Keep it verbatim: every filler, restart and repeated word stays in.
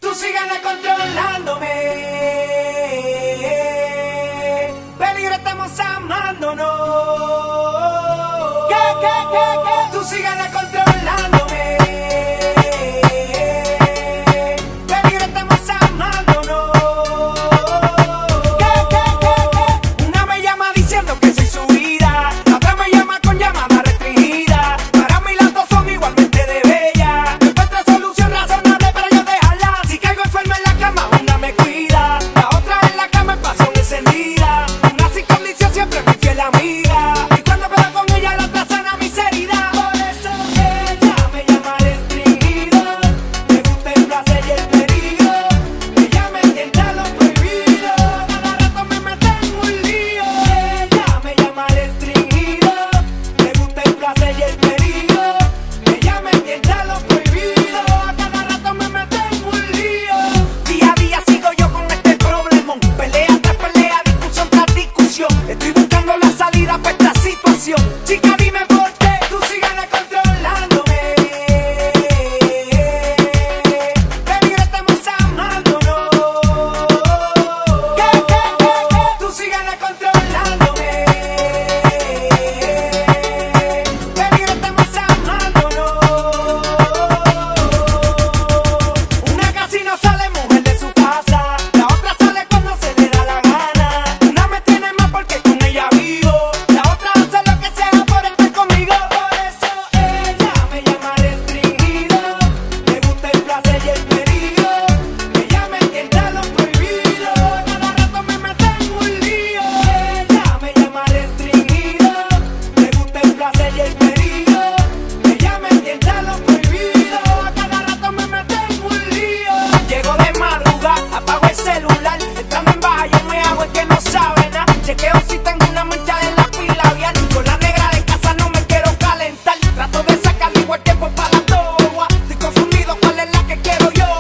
Tú síguela controlándome. Peligro, estamos amándonos. ¿Qué, qué, qué, qué? Tú síguela controlándome. Peligro, estamos amándonos. ¿Qué, qué, qué, qué? Una me llama diciendo que soy su vida. La otra me llama con llamada restringida. Para mí las dos son igualmente de bella. No encuentro solución razonable para yo dejarla. Si caigo enferma en la cama, una me cuida. La otra en la cama en pasión encendida. Una sin condición siempre mi fiel amiga. Y cuando puedo con ella la otra sana mis heridas. Por eso ella me llama restringido. Me gusta el placer y el peligro. Ella me tienta lo prohibido. Cada rato me mete en un lío. Ella me llama restringido. Me gusta el placer y el peligro. Ella me tienta lo prohibido. Cada rato me mete en un lío. Día a día sigo yo con este problemón. Pelea tras pelea, discusión tras discusión. Estoy buscando la salida para esta situación. Chica, dime por qué tú síguela controlándome. Peligro, estamos amándonos. ¿Qué, qué, qué, qué? Tú síguela controlándome. Peligro, estamos amándonos. Una casi no sale mujer de su casa. La otra sale cuando se le da la gana. Una me tiene más porque con ella vivo. La otra hace lo que sea por estar conmigo. Por eso ella me llama restringido. Me gusta el placer y el peligro. Ella me tienta lo prohibido. Cada rato me mete en un lío. Ella me llama restringido. Me gusta el placer y el peligro. Ella me tienta lo prohibido. Cada rato me mete en un lío. Llego de madrugada, apago el celular. Entrando en baja yo me hago el que no sabe nada. Chequeo si tengo una mancha en la pila vial. Con la negra de casa no me quiero calentar. Trato de sacarle igual tiempo para la toa. Estoy confundido, ¿cuál es la que quiero yo?